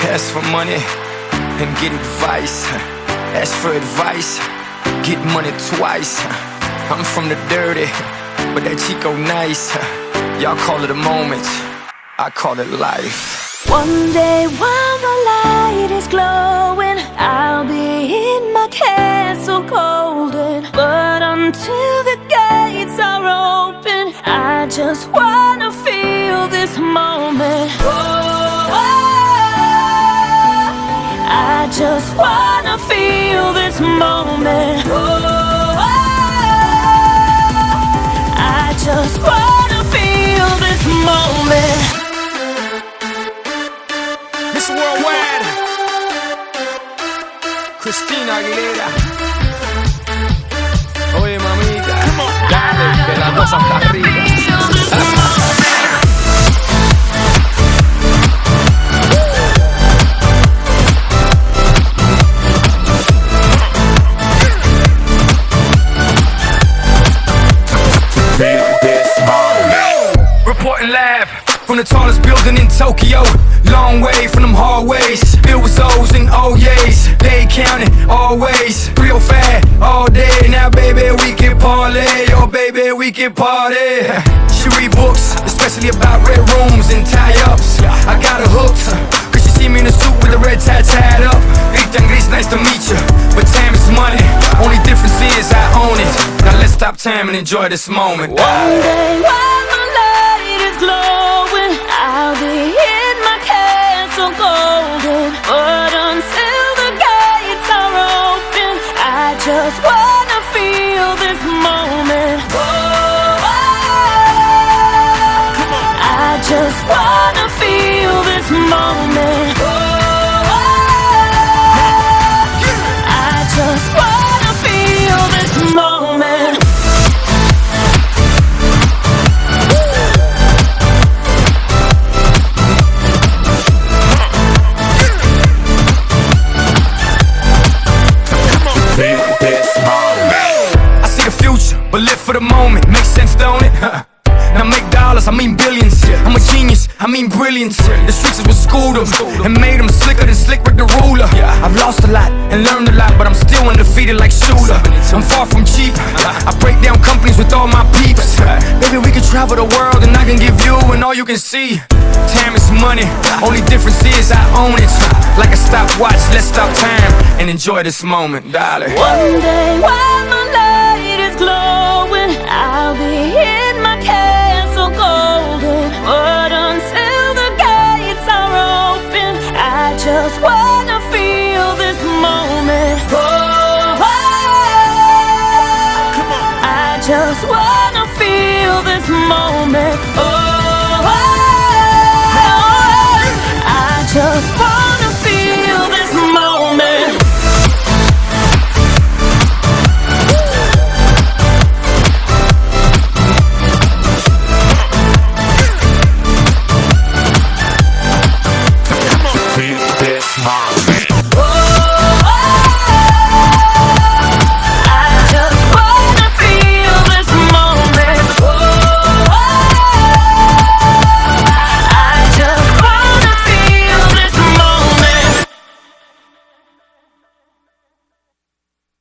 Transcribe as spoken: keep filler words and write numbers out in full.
Ask for money and get advice. Ask for advice, get money twice. I'm from the dirty, but that Chico nice. Y'all call it a moment, I call it life. One day while the light is glowing, I'll be in my castle golden. But until the gates are open, I just wanna feel this moment. Oh, I just wanna feel this moment. Oh, I just wanna feel this moment. Miss Worldwide, Christina Aguilera. Oye mamita, dale, que la cosa está rica. Reporting live from the tallest building in Tokyo. Long way from them hallways, filled with O's and O's. They counting always, real fat all day. Now baby we can parlay, oh baby we can party. She read books, especially about red rooms and tie-ups. I got her hooked, cause she see me in a suit with a red tie tied up. Ethan Gris, nice to meet you, but time is money. Only difference is I own it. Now let's stop time and enjoy this moment. One day while the light is glowing, I'll be in my castle golden. But until the gates are open, I just wanna feel this moment. Oh, I just wanna feel this moment. Oh, I just wanna feel this moment. But live for the moment, makes sense, don't it? Huh. Now make dollars, I mean billions. I'm a genius, I mean brilliance. The streets is what schooled them and made them slicker than Slick Rick the ruler. I've lost a lot and learned a lot, but I'm still undefeated like Shooter. I'm far from cheap, I break down companies with all my peeps. Baby, we can travel the world and I can give you and all you can see. Time is money, only difference is I own it. Like a stopwatch, let's stop time and enjoy this moment, darling. One day while my light is glowing, I'll be in my castle golden. But until the gates are open, I just wanna feel this moment. Oh, I just wanna feel this moment. Oh,